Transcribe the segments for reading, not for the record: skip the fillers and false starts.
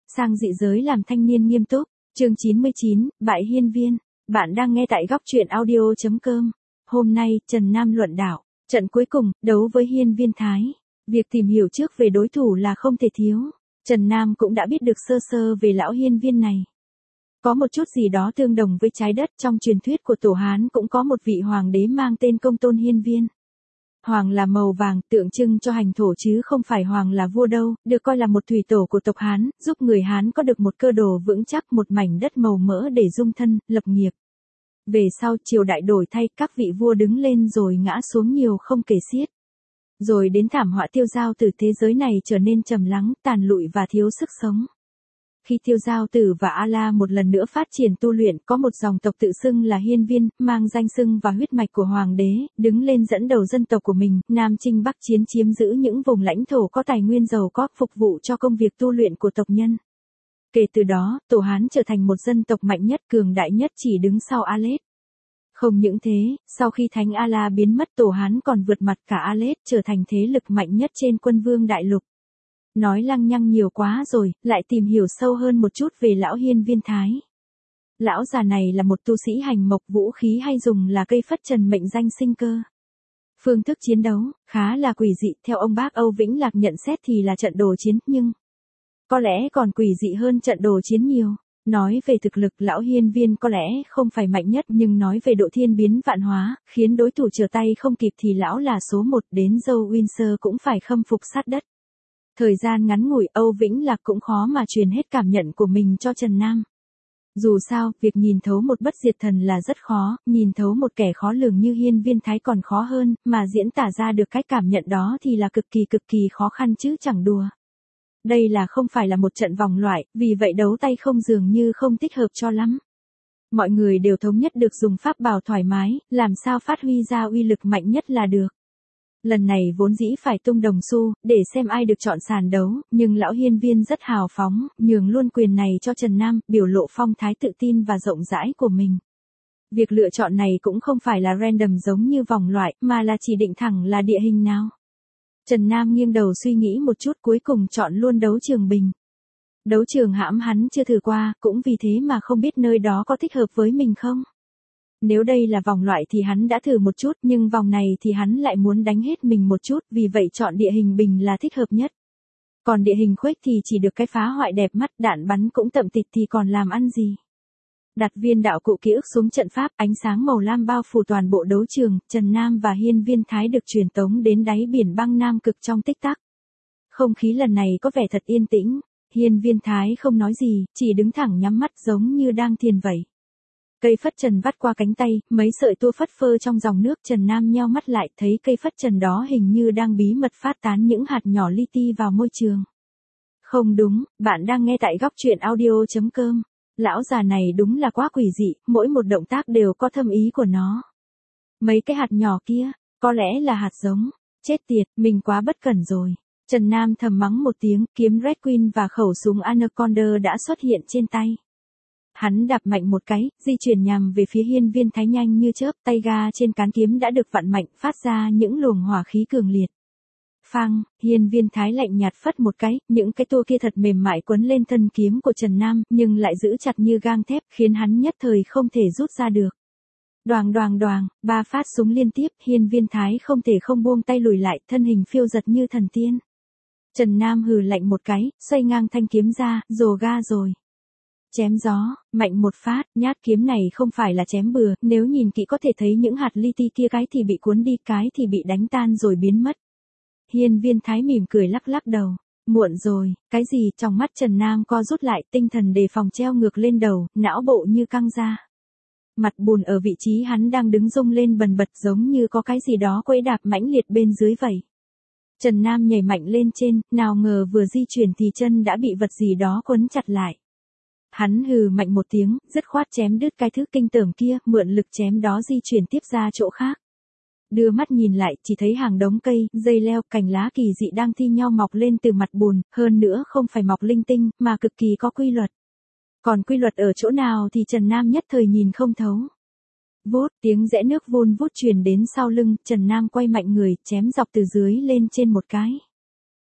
sang dị giới làm thanh niên nghiêm túc. Chương 99, Bại Hiên Viên. Bạn đang nghe tại góc truyện audio.com. Hôm nay, Trần Nam luận đạo. Trận cuối cùng, đấu với Hiên Viên Thái. Việc tìm hiểu trước về đối thủ là không thể thiếu. Trần Nam cũng đã biết được sơ sơ về lão Hiên Viên này. Có một chút gì đó tương đồng với trái đất, trong truyền thuyết của Tổ Hán cũng có một vị hoàng đế mang tên Công Tôn Hiên Viên. Hoàng là màu vàng, tượng trưng cho hành thổ chứ không phải hoàng là vua đâu, được coi là một thủy tổ của tộc Hán, giúp người Hán có được một cơ đồ vững chắc, một mảnh đất màu mỡ để dung thân, lập nghiệp. Về sau, triều đại đổi thay, các vị vua đứng lên rồi ngã xuống nhiều không kể xiết. Rồi đến thảm họa tiêu dao tử, thế giới này trở nên trầm lắng, tàn lụi và thiếu sức sống. Khi Tiêu Giao Tử và A-la một lần nữa phát triển tu luyện, có một dòng tộc tự xưng là Hiên Viên, mang danh xưng và huyết mạch của hoàng đế, đứng lên dẫn đầu dân tộc của mình, Nam chinh Bắc chiến, chiếm giữ những vùng lãnh thổ có tài nguyên giàu có, phục vụ cho công việc tu luyện của tộc nhân. Kể từ đó, Tổ Hán trở thành một dân tộc mạnh nhất, cường đại nhất, chỉ đứng sau A-lết. Không những thế, sau khi Thánh A-la biến mất, Tổ Hán còn vượt mặt cả A-lết, trở thành thế lực mạnh nhất trên Quân Vương đại lục. Nói lăng nhăng nhiều quá rồi, lại tìm hiểu sâu hơn một chút về lão Hiên Viên Thái. Lão già này là một tu sĩ hành mộc, vũ khí hay dùng là cây phất trần, mệnh danh sinh cơ. Phương thức chiến đấu khá là quỷ dị, theo ông bác Âu Vĩnh Lạc nhận xét thì là trận đồ chiến, nhưng có lẽ còn quỷ dị hơn trận đồ chiến nhiều. Nói về thực lực, lão Hiên Viên có lẽ không phải mạnh nhất, nhưng nói về độ thiên biến vạn hóa, khiến đối thủ trở tay không kịp thì lão là số một, đến Joe Windsor cũng phải khâm phục sát đất. Thời gian ngắn ngủi, Âu Vĩnh Lạc cũng khó mà truyền hết cảm nhận của mình cho Trần Nam. Dù sao, việc nhìn thấu một bất diệt thần là rất khó, nhìn thấu một kẻ khó lường như Hiên Viên Thái còn khó hơn, mà diễn tả ra được cách cảm nhận đó thì là cực kỳ khó khăn chứ chẳng đùa. Đây là không phải là một trận vòng loại, vì vậy đấu tay không dường như không thích hợp cho lắm. Mọi người đều thống nhất được dùng pháp bảo thoải mái, làm sao phát huy ra uy lực mạnh nhất là được. Lần này vốn dĩ phải tung đồng xu, để xem ai được chọn sàn đấu, nhưng lão Hiên Viên rất hào phóng, nhường luôn quyền này cho Trần Nam, biểu lộ phong thái tự tin và rộng rãi của mình. Việc lựa chọn này cũng không phải là random giống như vòng loại, mà là chỉ định thẳng là địa hình nào. Trần Nam nghiêng đầu suy nghĩ một chút, cuối cùng chọn luôn đấu trường bình. Đấu trường hãm hắn chưa thử qua, cũng vì thế mà không biết nơi đó có thích hợp với mình không. Nếu đây là vòng loại thì hắn đã thử một chút, nhưng vòng này thì hắn lại muốn đánh hết mình một chút, vì vậy chọn địa hình bình là thích hợp nhất. Còn địa hình khuếch thì chỉ được cái phá hoại đẹp mắt, đạn bắn cũng tậm tịt thì còn làm ăn gì. Đặt viên đạo cụ ký ức xuống trận pháp, ánh sáng màu lam bao phủ toàn bộ đấu trường, Trần Nam và Hiên Viên Thái được truyền tống đến đáy biển băng Nam Cực trong tích tắc. Không khí lần này có vẻ thật yên tĩnh, Hiên Viên Thái không nói gì, chỉ đứng thẳng nhắm mắt giống như đang thiền vậy. Cây phất trần vắt qua cánh tay, mấy sợi tua phất phơ trong dòng nước, Trần Nam nheo mắt lại, thấy cây phất trần đó hình như đang bí mật phát tán những hạt nhỏ li ti vào môi trường. Không đúng, bạn đang nghe tại góc truyện audio.com. Lão già này đúng là quá quỷ dị, mỗi một động tác đều có thâm ý của nó. Mấy cái hạt nhỏ kia, có lẽ là hạt giống. Chết tiệt, mình quá bất cẩn rồi. Trần Nam thầm mắng một tiếng, kiếm Red Queen và khẩu súng Anaconda đã xuất hiện trên tay. Hắn đạp mạnh một cái, di chuyển nhằm về phía Hiên Viên Thái nhanh như chớp, tay ga trên cán kiếm đã được vặn mạnh, phát ra những luồng hỏa khí cường liệt. Phang, Hiên Viên Thái lạnh nhạt phất một cái, những cái tua kia thật mềm mại quấn lên thân kiếm của Trần Nam, nhưng lại giữ chặt như gang thép, khiến hắn nhất thời không thể rút ra được. Đoàng, 3 phát súng liên tiếp, Hiên Viên Thái không thể không buông tay lùi lại, thân hình phiêu giật như thần tiên. Trần Nam hừ lạnh một cái, xoay ngang thanh kiếm ra, rồ ga rồi. Chém gió, mạnh một phát, nhát kiếm này không phải là chém bừa, nếu nhìn kỹ có thể thấy những hạt li ti kia, cái thì bị cuốn đi, cái thì bị đánh tan rồi biến mất. Hiên Viên Thái mỉm cười lắc đầu. Muộn rồi, cái gì? Trong mắt Trần Nam co rút lại, tinh thần đề phòng treo ngược lên đầu, não bộ như căng ra. Mặt bùn ở vị trí hắn đang đứng rung lên bần bật, giống như có cái gì đó quẫy đạp mãnh liệt bên dưới vậy. Trần Nam nhảy mạnh lên trên, nào ngờ vừa di chuyển thì chân đã bị vật gì đó quấn chặt lại. Hắn hừ mạnh một tiếng, dứt khoát chém đứt cái thứ kinh tởm kia, mượn lực chém đó di chuyển tiếp ra chỗ khác. Đưa mắt nhìn lại, chỉ thấy hàng đống cây, dây leo, cành lá kỳ dị đang thi nhau mọc lên từ mặt bùn, hơn nữa không phải mọc linh tinh, mà cực kỳ có quy luật. Còn quy luật ở chỗ nào thì Trần Nam nhất thời nhìn không thấu. Vút, tiếng rẽ nước vun vút truyền đến sau lưng, Trần Nam quay mạnh người, chém dọc từ dưới lên trên một cái.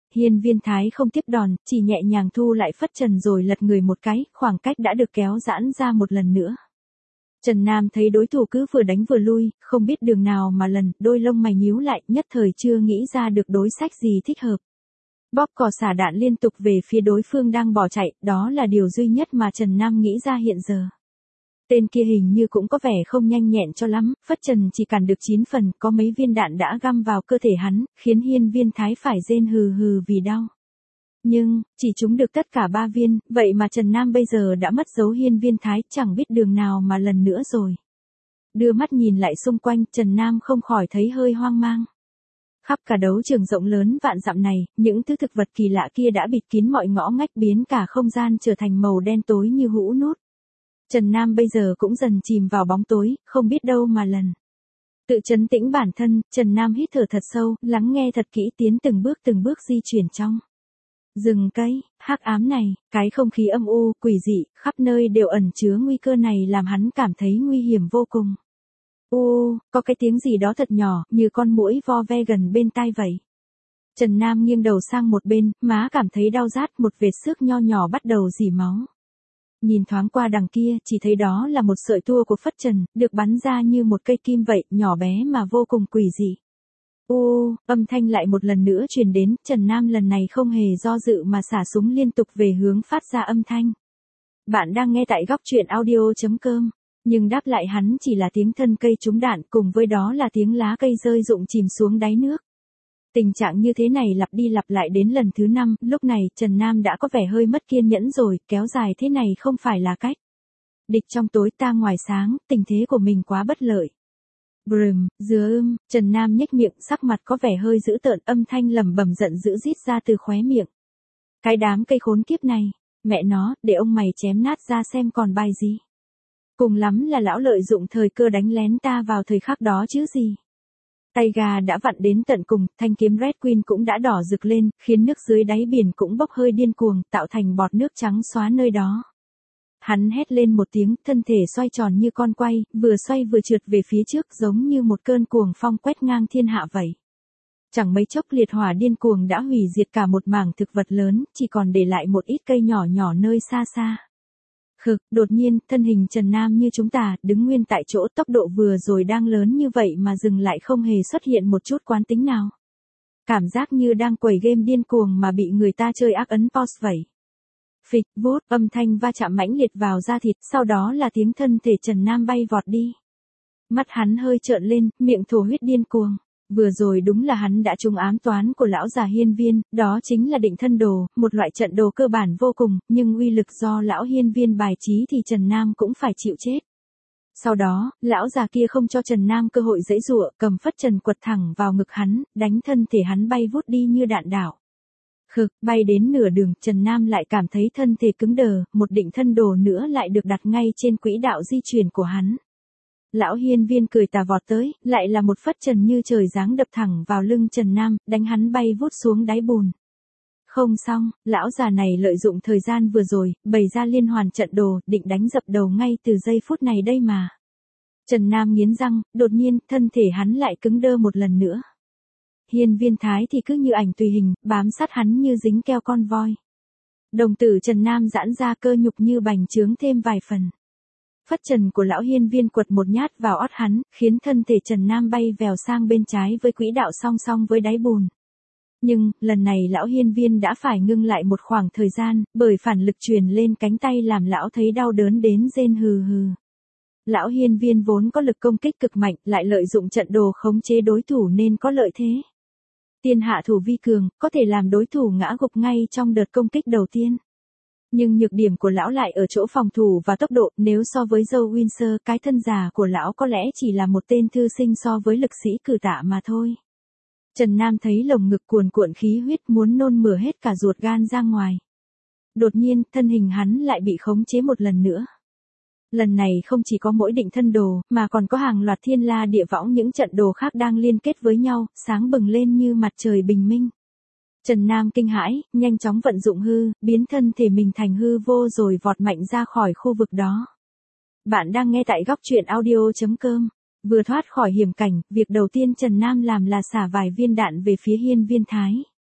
Hiên Viên Thái không tiếp đòn, chỉ nhẹ nhàng thu lại phất trần rồi lật người một cái, khoảng cách đã được kéo giãn ra một lần nữa. Trần Nam thấy đối thủ cứ vừa đánh vừa lui, không biết đường nào mà lần, đôi lông mày nhíu lại, nhất thời chưa nghĩ ra được đối sách gì thích hợp. Bóp cò xả đạn liên tục về phía đối phương đang bỏ chạy, đó là điều duy nhất mà Trần Nam nghĩ ra hiện giờ. Tên kia hình như cũng có vẻ không nhanh nhẹn cho lắm, phất trần chỉ cản được 9 phần, có mấy viên đạn đã găm vào cơ thể hắn, khiến Hiên Viên Thái phải rên hừ hừ vì đau. Nhưng, chỉ trúng được tất cả 3 viên, vậy mà Trần Nam bây giờ đã mất dấu Hiên Viên Thái, chẳng biết đường nào mà lần nữa rồi. Đưa mắt nhìn lại xung quanh, Trần Nam không khỏi thấy hơi hoang mang. Khắp cả đấu trường rộng lớn vạn dặm này, những thứ thực vật kỳ lạ kia đã bịt kín mọi ngõ ngách, biến cả không gian trở thành màu đen tối như hũ nút. Trần Nam bây giờ cũng dần chìm vào bóng tối, không biết đâu mà lần. Tự trấn tĩnh bản thân, Trần Nam hít thở thật sâu, lắng nghe thật kỹ, tiến từng bước di chuyển trong rừng cây, hắc ám này, cái không khí âm u, quỷ dị, khắp nơi đều ẩn chứa nguy cơ này làm hắn cảm thấy nguy hiểm vô cùng. Có cái tiếng gì đó thật nhỏ, như con muỗi vo ve gần bên tai vậy. Trần Nam nghiêng đầu sang một bên, má cảm thấy đau rát, một vệt xước nho nhỏ bắt đầu rỉ máu. Nhìn thoáng qua đằng kia, chỉ thấy đó là một sợi tua của phất trần, được bắn ra như một cây kim vậy, nhỏ bé mà vô cùng quỷ dị. Âm thanh lại một lần nữa truyền đến, Trần Nam lần này không hề do dự mà xả súng liên tục về hướng phát ra âm thanh. Bạn đang nghe tại góc truyện audio.com, nhưng đáp lại hắn chỉ là tiếng thân cây trúng đạn, cùng với đó là tiếng lá cây rơi rụng chìm xuống đáy nước. Tình trạng như thế này lặp đi lặp lại đến lần thứ 5, lúc này Trần Nam đã có vẻ hơi mất kiên nhẫn rồi, kéo dài thế này không phải là cách. Địch trong tối ta ngoài sáng, tình thế của mình quá bất lợi. Trần Nam nhếch miệng, sắc mặt có vẻ hơi dữ tợn, âm thanh lẩm bẩm giận dữ rít ra từ khóe miệng. Cái đám cây khốn kiếp này, mẹ nó, để ông mày chém nát ra xem còn bài gì. Cùng lắm là lão lợi dụng thời cơ đánh lén ta vào thời khắc đó chứ gì. Tay gà đã vặn đến tận cùng, thanh kiếm Red Queen cũng đã đỏ rực lên, khiến nước dưới đáy biển cũng bốc hơi điên cuồng, tạo thành bọt nước trắng xóa nơi đó. Hắn hét lên một tiếng, thân thể xoay tròn như con quay, vừa xoay vừa trượt về phía trước, giống như một cơn cuồng phong quét ngang thiên hạ vậy. Chẳng mấy chốc liệt hỏa điên cuồng đã hủy diệt cả một mảng thực vật lớn, chỉ còn để lại một ít cây nhỏ nhỏ nơi xa xa. Đột nhiên, thân hình Trần Nam như chúng ta, đứng nguyên tại chỗ, tốc độ vừa rồi đang lớn như vậy mà dừng lại không hề xuất hiện một chút quán tính nào. Cảm giác như đang quẩy game điên cuồng mà bị người ta chơi ác ấn pause vậy. Phịch, vút, âm thanh va chạm mãnh liệt vào da thịt, sau đó là tiếng thân thể Trần Nam bay vọt đi. Mắt hắn hơi trợn lên, miệng thổ huyết điên cuồng. Vừa rồi đúng là hắn đã trúng ám toán của lão già Hiên Viên, đó chính là định thân đồ, một loại trận đồ cơ bản vô cùng, nhưng uy lực do lão Hiên Viên bài trí thì Trần Nam cũng phải chịu chết. Sau đó, lão già kia không cho Trần Nam cơ hội giãy giụa, cầm phất trần quật thẳng vào ngực hắn, đánh thân thể hắn bay vút đi như đạn đảo. Bay đến nửa đường, Trần Nam lại cảm thấy thân thể cứng đờ, một định thân đồ nữa lại được đặt ngay trên quỹ đạo di chuyển của hắn. Lão Hiên Viên cười tà vọt tới, lại là một phất trần như trời giáng đập thẳng vào lưng Trần Nam, đánh hắn bay vút xuống đáy bùn. Không xong, lão già này lợi dụng thời gian vừa rồi, bày ra liên hoàn trận đồ, định đánh dập đầu ngay từ giây phút này đây mà. Trần Nam nghiến răng, đột nhiên, thân thể hắn lại cứng đơ một lần nữa. Hiên Viên Thái thì cứ như ảnh tùy hình, bám sát hắn như dính keo con voi. Đồng tử Trần Nam giãn ra, cơ nhục như bành trướng thêm vài phần. Phất trần của lão Hiên Viên quật một nhát vào ót hắn, khiến thân thể Trần Nam bay vèo sang bên trái với quỹ đạo song song với đáy bùn. Nhưng, lần này lão Hiên Viên đã phải ngưng lại một khoảng thời gian, bởi phản lực truyền lên cánh tay làm lão thấy đau đớn đến rên hừ hừ. Lão Hiên Viên vốn có lực công kích cực mạnh, lại lợi dụng trận đồ khống chế đối thủ nên có lợi thế. Tiên hạ thủ vi cường, có thể làm đối thủ ngã gục ngay trong đợt công kích đầu tiên. Nhưng nhược điểm của lão lại ở chỗ phòng thủ và tốc độ, nếu so với Joe Windsor, cái thân già của lão có lẽ chỉ là một tên thư sinh so với lực sĩ cử tạ mà thôi. Trần Nam thấy lồng ngực cuồn cuộn khí huyết, muốn nôn mửa hết cả ruột gan ra ngoài. Đột nhiên, thân hình hắn lại bị khống chế một lần nữa. Lần này không chỉ có mỗi định thân đồ, mà còn có hàng loạt thiên la địa võng những trận đồ khác đang liên kết với nhau, sáng bừng lên như mặt trời bình minh. Trần Nam kinh hãi, nhanh chóng vận dụng hư, biến thân thể mình thành hư vô rồi vọt mạnh ra khỏi khu vực đó. Bạn đang nghe tại góc truyện audio.com. Vừa thoát khỏi hiểm cảnh, việc đầu tiên Trần Nam làm là xả vài viên đạn về phía Hiên Viên Thái.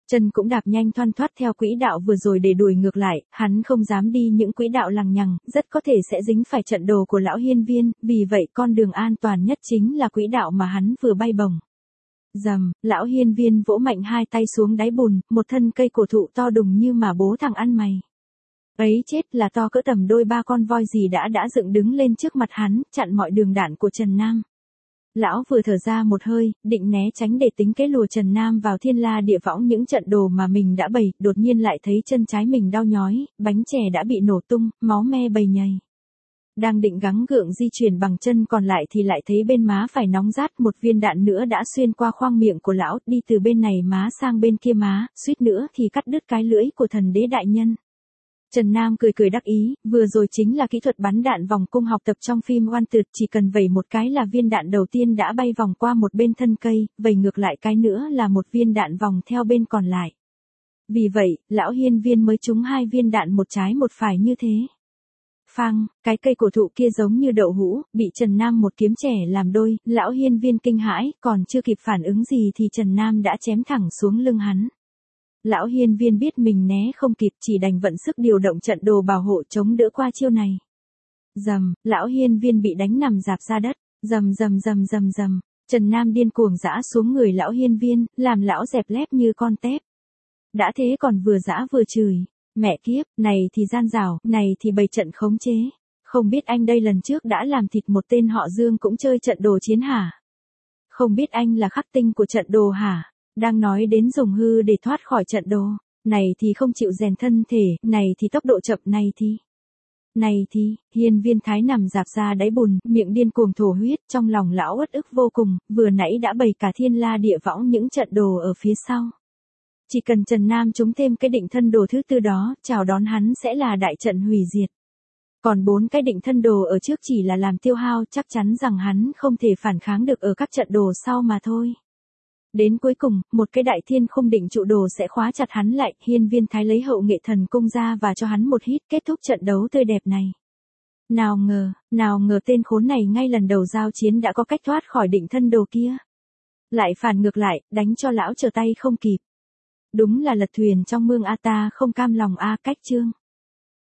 Chân cũng đạp nhanh thoăn thoắt theo quỹ đạo vừa rồi để đuổi ngược lại, hắn không dám đi những quỹ đạo lằng nhằng, rất có thể sẽ dính phải trận đồ của lão hiên viên, vì vậy con đường an toàn nhất chính là quỹ đạo mà hắn vừa bay bổng. Rầm, lão hiên viên vỗ mạnh hai tay xuống đáy bùn, một thân cây cổ thụ to đùng như mà bố thằng ăn mày. Ấy chết là to cỡ tầm đôi ba con voi gì đã dựng đứng lên trước mặt hắn, chặn mọi đường đạn của Trần Nam. Lão vừa thở ra một hơi, định né tránh để tính kế lùa Trần Nam vào thiên la địa võng những trận đồ mà mình đã bày, đột nhiên lại thấy chân trái mình đau nhói, bánh chè đã bị nổ tung, máu me bầy nhầy. Đang định gắng gượng di chuyển bằng chân còn lại thì lại thấy bên má phải nóng rát, một viên đạn nữa đã xuyên qua khoang miệng của lão, đi từ bên này má sang bên kia má, suýt nữa thì cắt đứt cái lưỡi của thần đế đại nhân. Trần Nam cười cười đắc ý, vừa rồi chính là kỹ thuật bắn đạn vòng cung học tập trong phim Wanted, chỉ cần vẩy một cái là viên đạn đầu tiên đã bay vòng qua một bên thân cây, vẩy ngược lại cái nữa là một viên đạn vòng theo bên còn lại. Vì vậy, lão hiên viên mới trúng hai viên đạn một trái một phải như thế. Phang, cái cây cổ thụ kia giống như đậu hũ, bị Trần Nam một kiếm chẻ làm đôi, lão hiên viên kinh hãi, còn chưa kịp phản ứng gì thì Trần Nam đã chém thẳng xuống lưng hắn. Lão hiên viên biết mình né không kịp, chỉ đành vận sức điều động trận đồ bảo hộ chống đỡ qua chiêu này. Rầm, lão hiên viên bị đánh nằm rạp ra đất, rầm rầm rầm rầm rầm, Trần Nam điên cuồng giã xuống người lão hiên viên, làm lão dẹp lép như con tép. Đã thế còn vừa giã vừa chửi, mẹ kiếp, này thì gian rảo, này thì bày trận khống chế. Không biết anh đây lần trước đã làm thịt một tên họ Dương cũng chơi trận đồ chiến hả? Không biết anh là khắc tinh của trận đồ hả? Đang nói đến dùng hư để thoát khỏi trận đồ, này thì không chịu rèn thân thể, này thì tốc độ chậm, này thì, hiên viên thái nằm rạp ra đáy bùn, miệng điên cuồng thổ huyết, trong lòng lão uất ức vô cùng, vừa nãy đã bày cả thiên la địa võng những trận đồ ở phía sau. Chỉ cần Trần Nam trúng thêm cái định thân đồ thứ tư đó, chào đón hắn sẽ là đại trận hủy diệt. Còn 4 cái định thân đồ ở trước chỉ là làm tiêu hao, chắc chắn rằng hắn không thể phản kháng được ở các trận đồ sau mà thôi. Đến cuối cùng, một cái đại thiên không định trụ đồ sẽ khóa chặt hắn lại, hiên viên thái lấy hậu nghệ thần cung ra và cho hắn một hít, kết thúc trận đấu tươi đẹp này. Nào ngờ tên khốn này ngay lần đầu giao chiến đã có cách thoát khỏi định thân đồ kia. Lại phản ngược lại, đánh cho lão trở tay không kịp. Đúng là lật thuyền trong mương A, ta không cam lòng a. Cách chương.